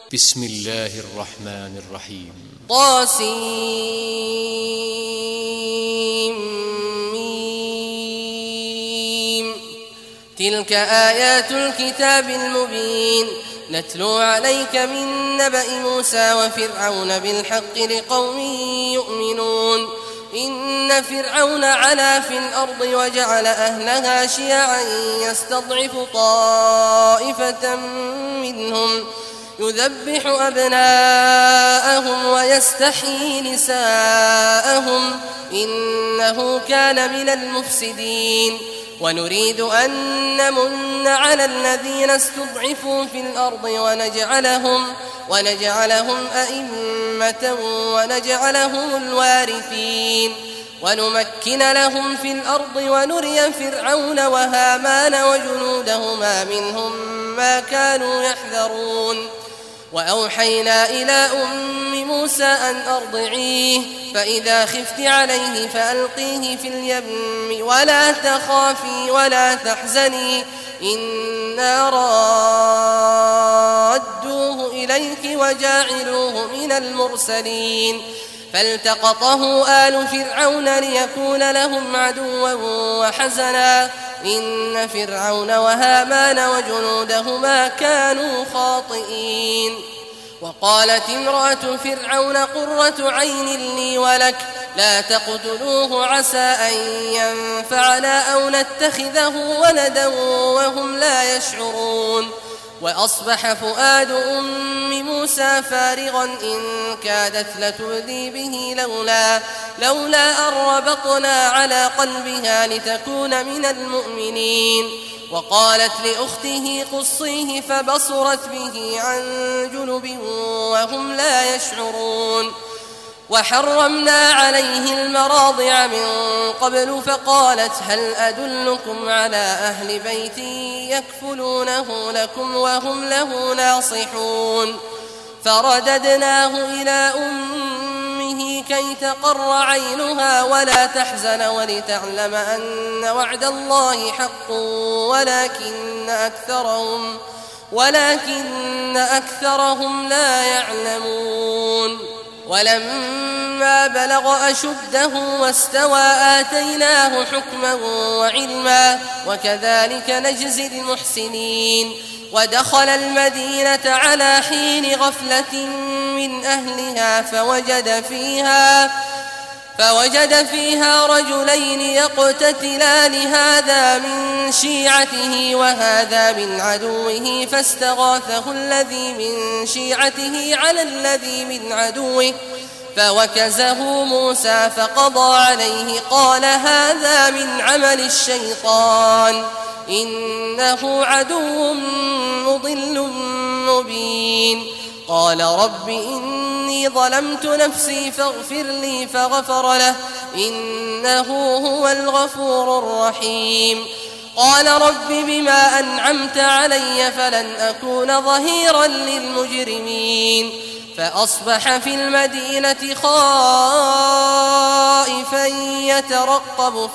بسم الله الرحمن الرحيم طاسيم تلك آيات الكتاب المبين نتلو عليك من نبأ موسى وفرعون بالحق لقوم يؤمنون إن فرعون علا في الأرض وجعل أهلها شيعا يستضعف طائفة منهم يذبح أبناءهم ويستحيي نساءهم إنه كان من المفسدين ونريد أن نمن على الذين استضعفوا في الأرض ونجعلهم أئمة ونجعلهم الوارثين ونمكن لهم في الأرض ونري فرعون وهامان وجنودهما منهم ما كانوا يحذرون وأوحينا إلى أم موسى أن أرضعيه فإذا خفت عليه فألقيه في اليم ولا تخافي ولا تحزني إنا رادوه إليك وجاعلوه من المرسلين فالتقطه آل فرعون ليكون لهم عدوا وحزنا إن فرعون وهامان وجنودهما كانوا خاطئين وقالت امرأة فرعون قرة عين لي ولك لا تقتلوه عسى أن ينفعنا أو نتخذه ولدا وهم لا يشعرون وأصبح فؤاد أم موسى فارغا إن كادت لتبدي به لولا أن ربطنا على قلبها لتكون من المؤمنين وقالت لأخته قصيه فبصرت به عن جنب وهم لا يشعرون وحرمنا عليه المراضع من قبل فقالت هل أدلكم على أهل بيت يكفلونه لكم وهم له ناصحون فرددناه إلى أمه كي تقر عينها ولا تحزن ولتعلم أن وعد الله حق ولكن أكثرهم لا يعلمون ولما بلغ أشده واستوى آتيناه حكما وعلما وكذلك نجزي المحسنين ودخل المدينة على حين غفلة من أهلها فوجد فيها رجلين يقتتلان هذا من شيعته وهذا من عدوه فاستغاثه الذي من شيعته على الذي من عدوه فوكزه موسى فقضى عليه قال هذا من عمل الشيطان إنه عدو مضل مبين قال رب إني ظلمت نفسي فاغفر لي فغفر له إنه هو الغفور الرحيم قال رب بما أنعمت علي فلن أكون ظهيرا للمجرمين فأصبح في المدينة خائفا يترقب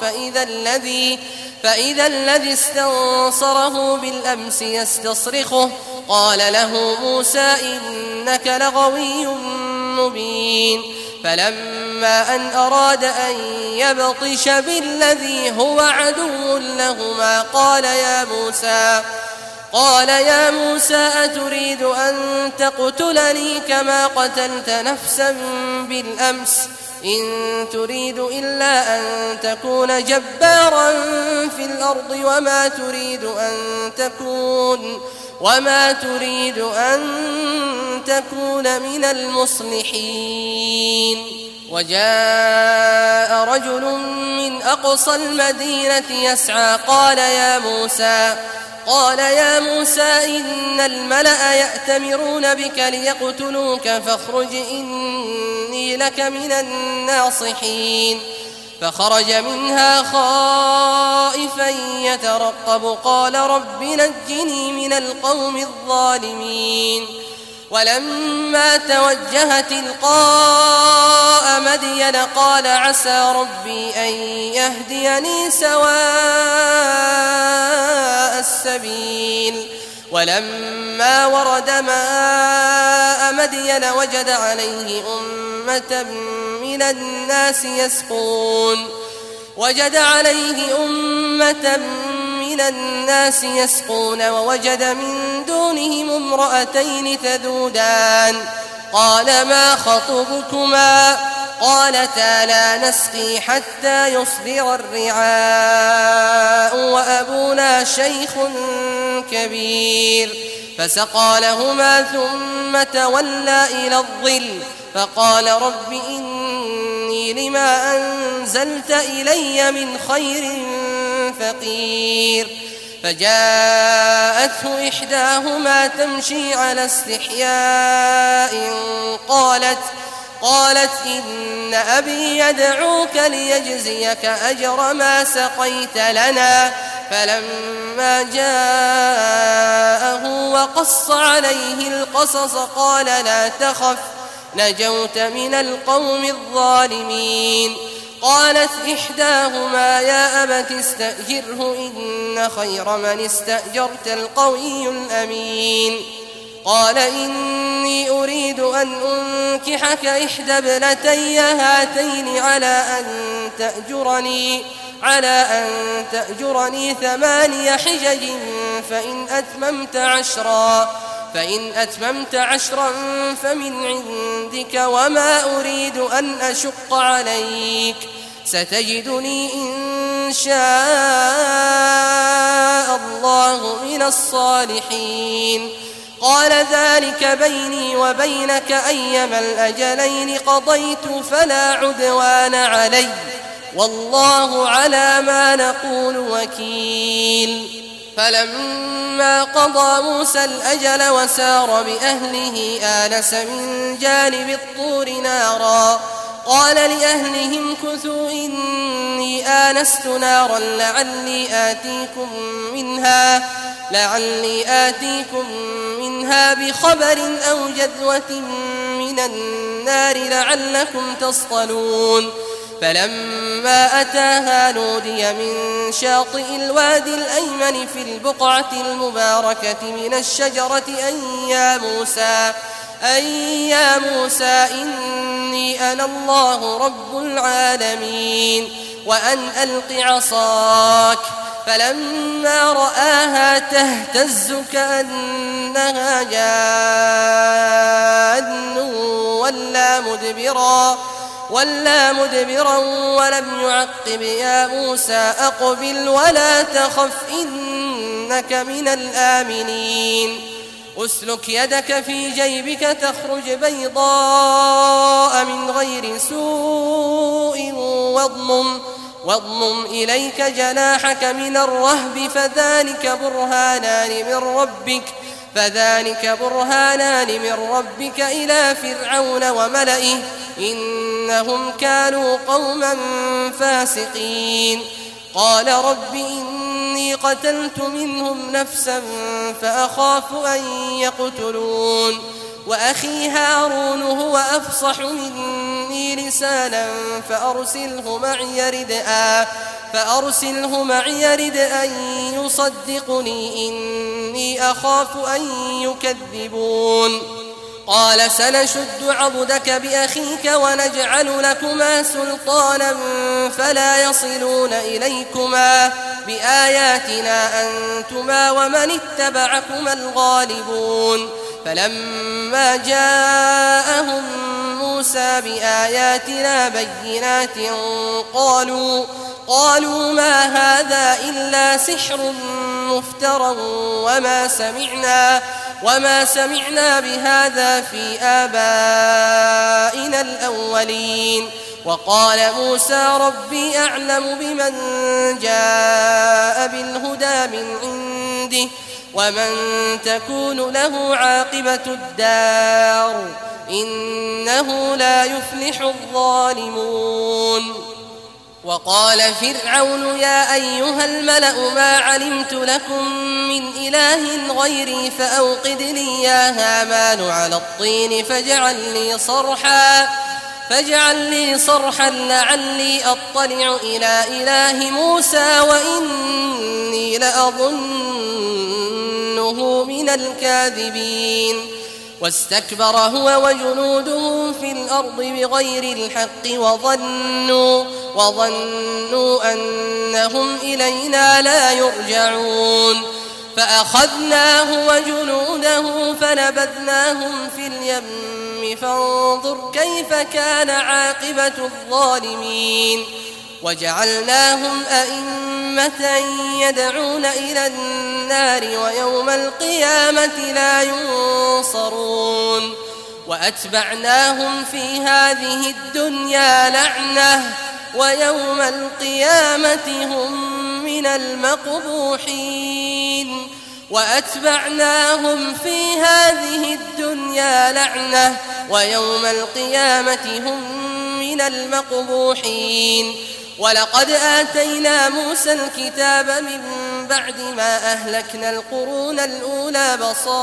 فإذا الذي استنصره بالأمس يستصرخه قال له موسى إنك لغوي مبين فلما أن أراد أن يبطش بالذي هو عدو لهما قال يا موسى أتريد أن تقتلني كما قتلت نفسا بالأمس إن تريد إلا أن تكون جبارا في الأرض وما تريد أن تكون من المصلحين وجاء رجل من أقصى المدينة يسعى قال يا موسى إن الملأ يأتمرون بك ليقتلوك فاخرج إني لك من الناصحين فخرج منها خائفا يترقب قال رب نجني من القوم الظالمين ولما توجه تلقاء مدين قال عسى ربي أن يهديني سواء السبيل ولما ورد ماء مدين وجد عليه أمة من الناس يسقون ووجد من دونهم امرأتين تذودان قال ما خطبكما قالتا لا نسقي حتى يصدر الرعاء وأبونا شيخ كبير فسقى لهما ثم تولى إلى الظل فقال رب إني لما أنزلت إلي من خير فقير فجاءته إحداهما تمشي على استحياء قالت إن أبي يدعوك ليجزيك أجر ما سقيت لنا فلما جاءه وقص عليه القصص قال لا تخف نجوت من القوم الظالمين قالت إحداهما يا أبت استأجره إن خير من استأجرت القوي الأمين قال إني أريد أن أنكحك إحدى ابنتي هاتين على أن تأجرني 8 حجج فإن أتممت عشرا فمن عندك وما أريد أن أشق عليك ستجدني إن شاء الله من الصالحين قال ذلك بيني وبينك أيما الأجلين قضيت فلا عدوان علي والله على ما نقول وكيل فلما قضى موسى الأجل وسار بأهله آنس من جانب الطور نارا قال لأهلهم كثوا إني آنست نارا لعلي آتيكم منها بخبر أو جذوة من النار لعلكم تصطلون فلما أتاها نودي من شاطئ الوادي الأيمن في البقعة المباركة من الشجرة أن يا موسى إني أنا الله رب العالمين وأن ألق عصاك فلما رآها تهتز كأنها جان ولا مدبرا ولم يعقب يا موسى أقبل ولا تخف إنك من الآمنين أسلك يدك في جيبك تخرج بيضاء من غير سوء واضمم إليك جناحك من الرهب فذلك برهانان من ربك إلى فرعون وملئه إنهم كانوا قوما فاسقين قال رب إني قتلت منهم نفسا فأخاف أن يقتلون وأخي هارون هو أفصح مني لسانا فأرسله معي رد أن يصدقني إني أخاف أن يكذبون قال سنشد عضدك بأخيك ونجعل لكما سلطانا فلا يصلون إليكما بآياتنا أنتما ومن اتبعكما الغالبون فلما جاءهم موسى بآياتنا بينات قالوا ما هذا إلا سحر مفترى وما سمعنا بهذا في آبائنا الأولين وقال موسى ربي أعلم بمن جاء بالهدى من عنده ومن تكون له عاقبة الدار إنه لا يفلح الظالمون وقال فرعون يا أيها الملأ ما علمت لكم من إله غيري فأوقد لي يا هامان على الطين فاجعل لي صرحا لعلي أطلع إلى إله موسى وإني لأظنه من الكاذبين واستكبر هو وجنوده في الأرض بغير الحق وظنوا أنهم إلينا لا يرجعون فأخذناه وجنوده فنبذناهم في اليم فانظر كيف كان عاقبة الظالمين وجعلناهم أئمة يدعون إلى النار ويوم القيامة لا ينصرون وأتبعناهم في هذه الدنيا لعنة ويوم القيامة هم من المقبوحين وأتبعناهم في هذه الدنيا لعنة ويوم القيامة هم من المقبوحين ولقد آتينا موسى الكتاب من بعد ما أهلكنا القرون الأولى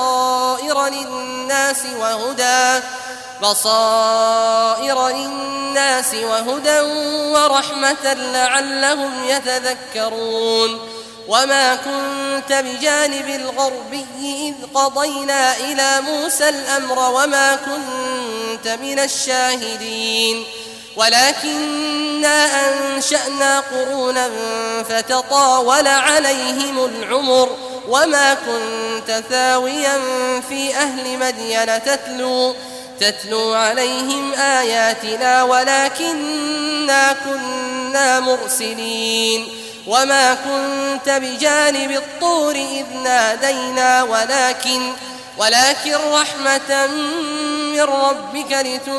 بصائر للناس وهدى ورحمة لعلهم يتذكرون وما كنت بجانب الغربي إذ قضينا إلى موسى الأمر وما كنت من الشاهدين ولكننا أنشأنا قرونا فتطاول عليهم العمر وما كنت ثاويا في أهل مدين تتلو عليهم آياتنا ولكننا كنا مرسلين وما كنت بجانب الطور إذ نادينا ولكن رحمة من ربك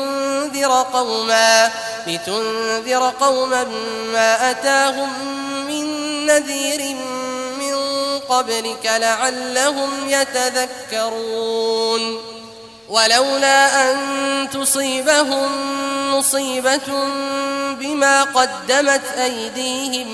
لتنذر قوما ما أتاهم من نذير من قبلك لعلهم يتذكرون ولولا أن تصيبهم مصيبة بما قدمت أيديهم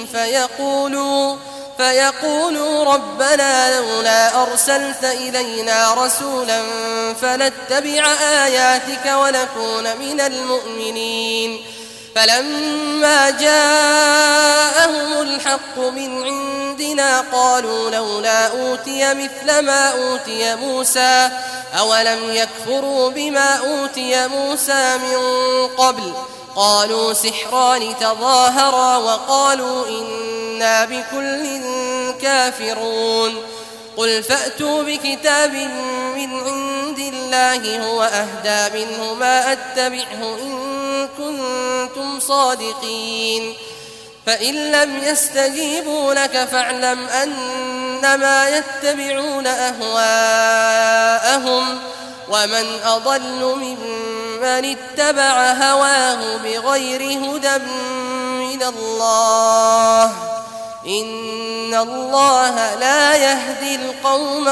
فيقولوا ربنا لولا أرسلت إلينا رسولا فنتبع آياتك ونكون من المؤمنين فلما جاءهم الحق من عندنا قالوا لولا أوتي مثل ما أوتي موسى أولم يكفروا بما أوتي موسى من قبل قالوا سحران تظاهرا وقالوا إنا بكل كافرون قل فأتوا بكتاب من عند الله هو أهدى منه ما أتبعه إن كنتم صادقين فإن لم يستجيبوا لك فاعلم أنما يتبعون أهواءهم ومن أضل ممن اتبع هواه بغير هدى من الله إن الله لا يهدي القوم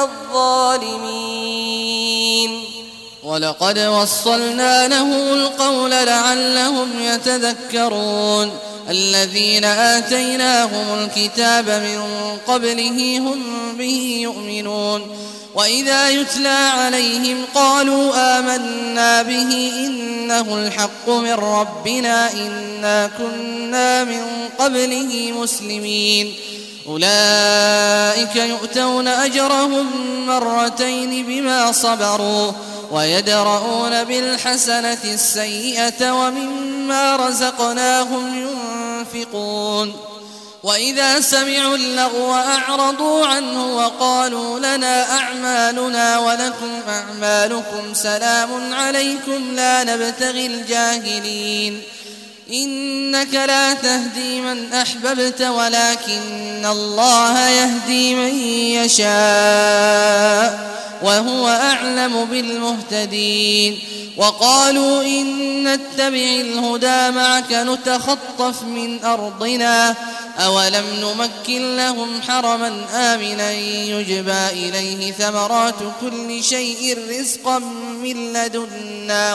الظالمين ولقد وصلنا له القول لعلهم يتذكرون الذين آتيناهم الكتاب من قبله هم به يؤمنون وإذا يتلى عليهم قالوا آمنا به إنه الحق من ربنا إنا كنا من قبله مسلمين أولئك يؤتون أجرهم مرتين بما صبروا ويدرؤون بالحسنة السيئة ومما رزقناهم ينفقون وإذا سمعوا اللغو أعرضوا عنه وقالوا لنا أعمالنا ولكم أعمالكم سلام عليكم لا نبتغي الجاهلين إنك لا تهدي من أحببت ولكن الله يهدي من يشاء وهو أعلم بالمهتدين وقالوا إن نتبع الهدى معك نتخطف من أرضنا أولم نمكن لهم حرما آمنا يجبى إليه ثمرات كل شيء رزقا من لدنا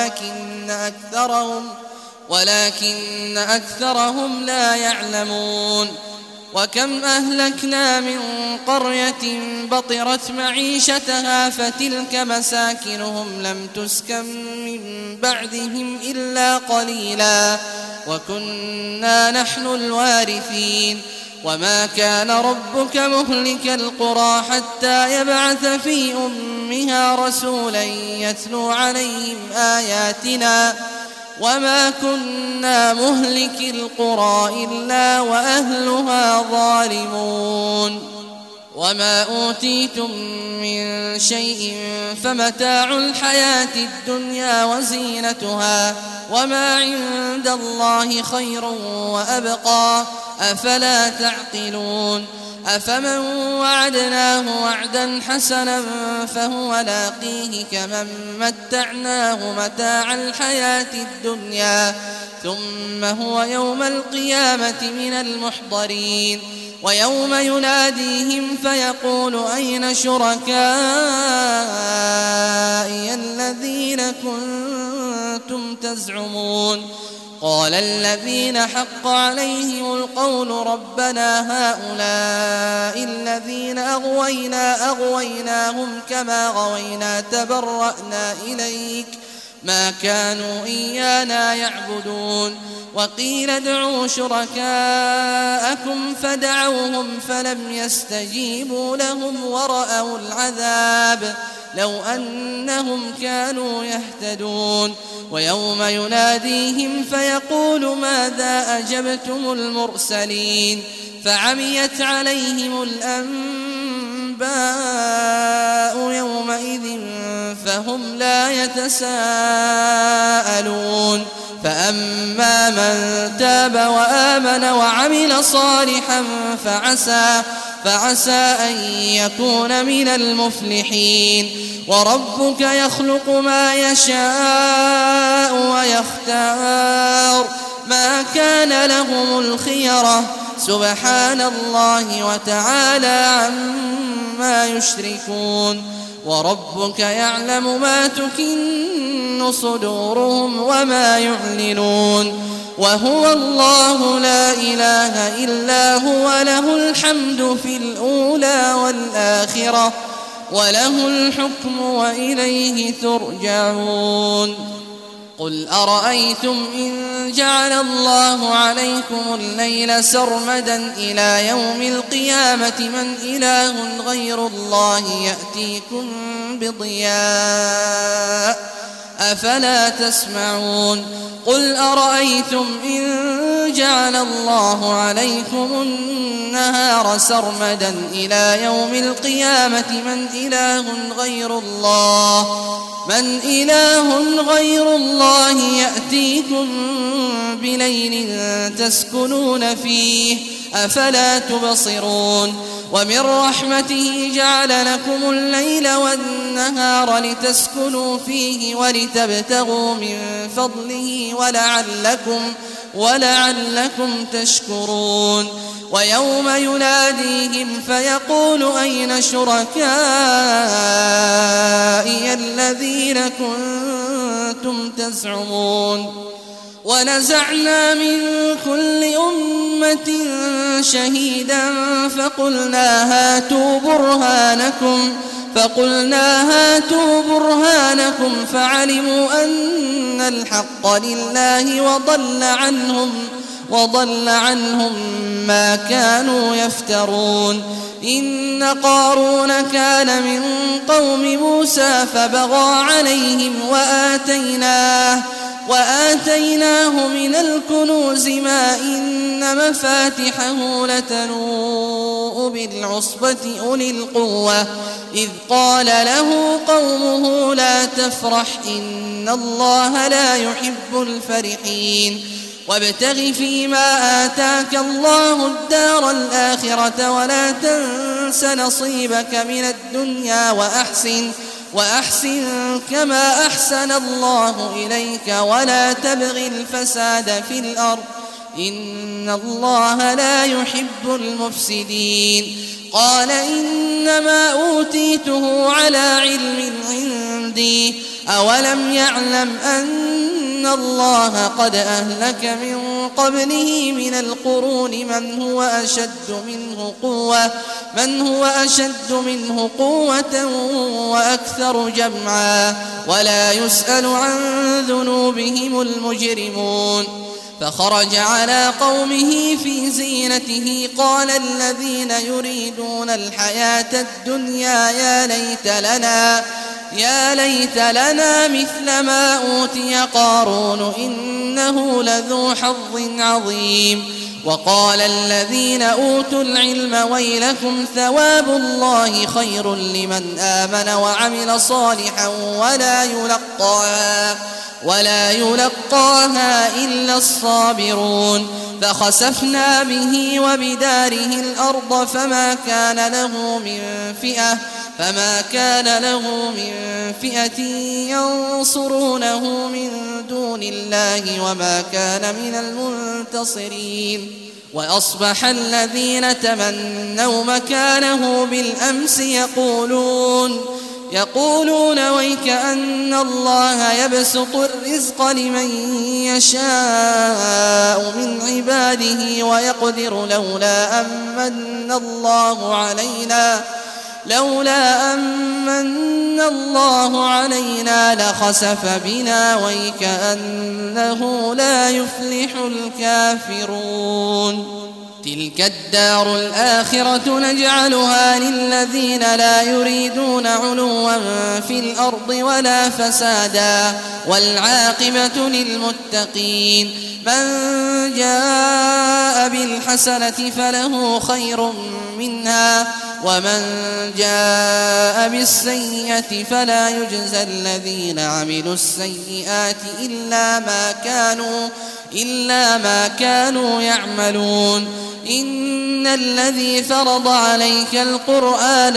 ولكن أكثرهم لا يعلمون وكم أهلكنا من قرية بطرت معيشتها فتلك مساكنهم لم تسكن من بعدهم إلا قليلا وكنا نحن الوارثين وما كان ربك مهلك القرى حتى يبعث في أمها رسولا يتلو عليهم آياتنا وما كنا مهلك القرى إلا وأهلها ظالمون وما أوتيتم من شيء فمتاع الحياة الدنيا وزينتها وما عند الله خير وأبقى أفلا تعقلون أفمن وعدناه وعدا حسنا فهو لاقيه كمن متعناه متاع الحياة الدنيا ثم هو يوم القيامة من المحضرين ويوم يناديهم فيقول أين شركائي الذين كنتم تزعمون قال الذين حق عليهم القول ربنا هؤلاء الذين أغويناهم كما غوينا تبرأنا إليك ما كانوا إيانا يعبدون وقيل ادعوا شركاءكم فدعوهم فلم يستجيبوا لهم ورأوا العذاب لو أنهم كانوا يهتدون ويوم يناديهم فيقول ماذا أجبتم المرسلين فعميت عليهم الأنباء يومئذ فهم لا يتساءلون فأما من تاب وآمن وعمل صالحا فعسى أن يكون من المفلحين وربك يخلق ما يشاء ويختار ما كان لهم الخيرة سبحان الله وتعالى عما يشركون وربك يعلم ما تكن صدورهم وما يعلنون وهو الله لا إله إلا هو له الحمد في الأولى والآخرة وله الحكم وإليه ترجعون قل أرأيتم إن جعل الله عليكم الليل سرمدا إلى يوم القيامة من إله غير الله يأتيكم بضياء أفلا تسمعون قل أرأيتم إن جعل الله عليكم النهار سرمدا إلى يوم القيامة من إله غير الله يأتيكم بليل تسكنون فيه أفلا تبصرون ومن رحمته جعل لكم الليل والنهار لتسكنوا فيه ولتبتغوا من فضله ولعلكم تشكرون ويوم يناديهم فيقول أين شركائي الذين كنتم تزعمون ونزعنا من كل أمة شهيدا فقلنا هاتوا برهانكم فعلموا أن الحق لله وضل عنهم ما كانوا يفترون إن قارون كان من قوم موسى فبغى عليهم وآتيناه من الكنوز ما إن مفاتحه لتنوء بالعصبة أولي القوة إذ قال له قومه لا تفرح إن الله لا يحب الفرحين وابتغ فيما آتاك الله الدار الآخرة ولا تنس نصيبك من الدنيا وأحسن كما أحسن الله إليك ولا تبغ الفساد في الأرض إن الله لا يحب المفسدين قال إنما أوتيته على علم عندي أولم يعلم أن الله قد أهلك من قبله من القرون من هو أشد منه قوة وأكثر جمعا ولا يسأل عن ذنوبهم المجرمون فخرج على قومه في زينته قال الذين يريدون الحياة الدنيا يا ليت لنا مثل ما أوتي قارون إنه لذو حظ عظيم. وقال الذين أوتوا العلم ويلكم ثواب الله خير لمن آمن وعمل صالحا ولا يلقاها إلا الصابرون. فخسفنا به وبداره الأرض فما كان له من فئة ينصرونه من دون الله وما كان من المنتصرين. وأصبح الذين تمنوا مكانه بالأمس يقولون ويك أن الله يبسط الرزق لمن يشاء من عباده ويقدر لولا أمن الله علينا لخسف بنا ويك أنه لا يفلح الكافرون. تلك الدار الآخرة نجعلها للذين لا يريدون علوا في الأرض ولا فسادا والعاقبة للمتقين. من جاء بالحسنة فله خير منها ومن جاء بالسيئة فلا يجزى الذين عملوا السيئات إلا ما كانوا يعملون. إن الذي فرض عليك القرآن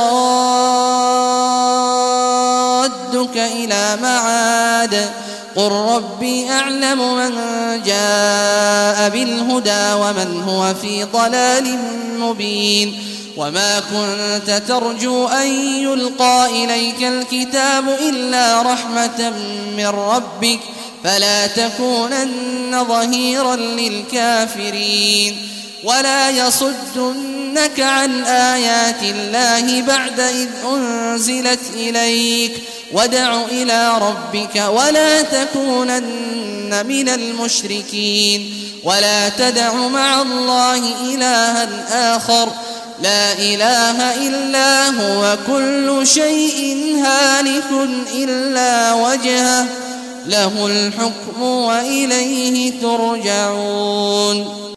لرادك إلى معاد قل ربي أعلم من جاء بالهدى ومن هو في ضلال مبين. وما كنت ترجو أن يلقى إليك الكتاب إلا رحمة من ربك فلا تكونن ظهيرا للكافرين. ولا يصدنك عن آيات الله بعد إذ أنزلت إليك وادع إلى ربك ولا تكونن من المشركين. ولا تدع مع الله إلها آخر لا إله إلا هو كل شيء هالك إلا وجهه له الحكم وإليه ترجعون.